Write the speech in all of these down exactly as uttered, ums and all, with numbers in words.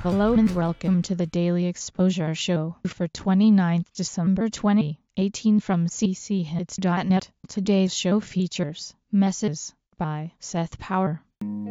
Hello and welcome to the Daily Exposure Show for twenty-ninth December twenty eighteen from c c hits dot net. Today's show features Messes by Seth Power.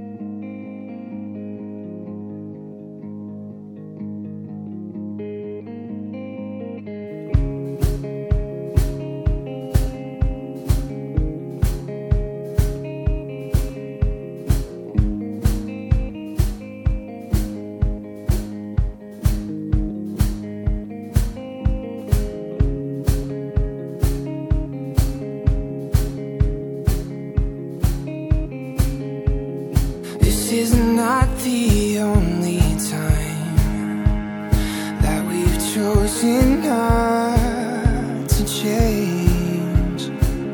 This is not the only time that we've chosen not to change.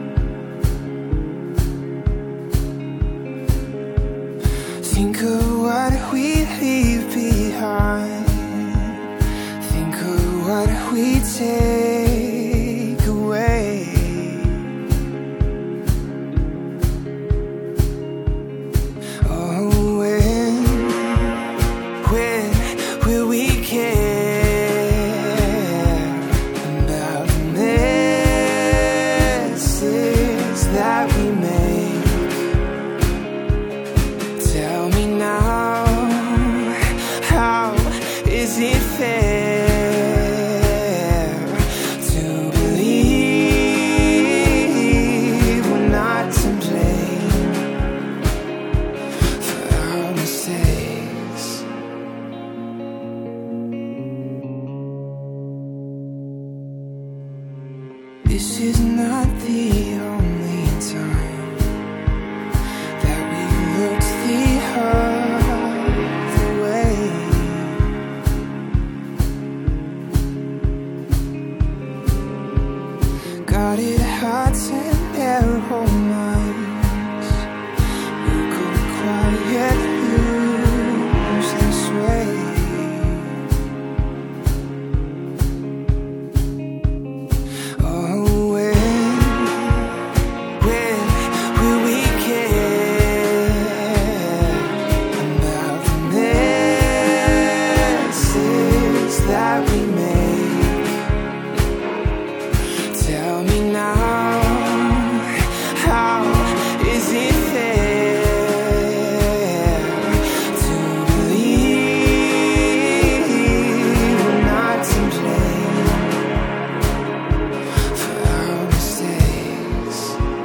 Think of what we leave behind. Think of what we take away. That we make. Tell me now, how is it fair to believe we're not to blame for our mistakes? This is not the only time that we looked the other way. Guarded hearts and narrow minds, we could quiet lose this way. That we make. Tell me now, how is it fair to believe we're not to blame for our mistakes?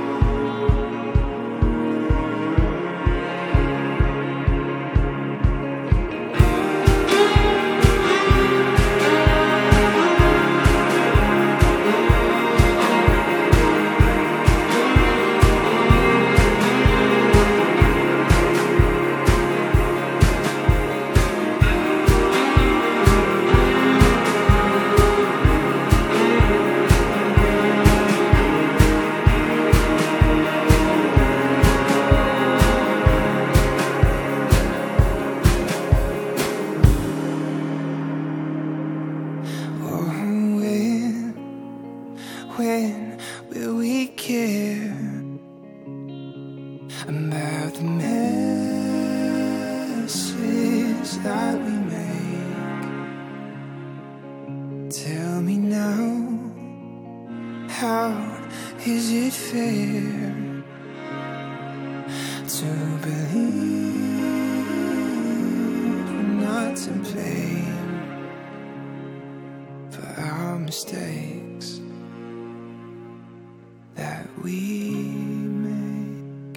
When will we care about the messes that we make? Tell me now, how is it fair to believe we're not to blame for our mistakes that we make?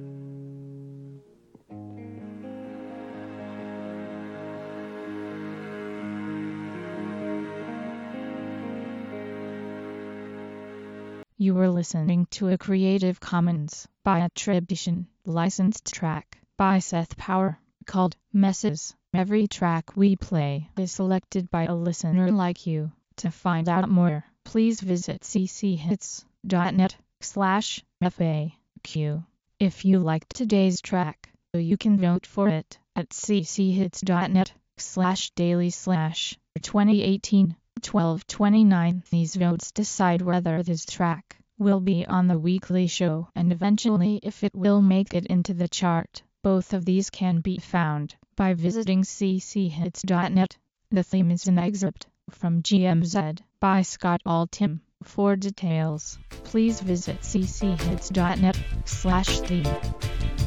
You were listening to a Creative Commons by attribution, licensed track by Seth Power, called Messes. Every track we play is selected by a listener like you. To find out more, please visit c c hits dot net slash F A Q. If you liked today's track, you can vote for it at c c hits dot net slash daily slash twenty eighteen twelve twenty-nine. These votes decide whether this track will be on the weekly show and eventually if it will make it into the chart. Both of these can be found by visiting c c hits dot net. The theme is an excerpt from G M Z by Scott Altham. For details, please visit c c hits dot net slash theme.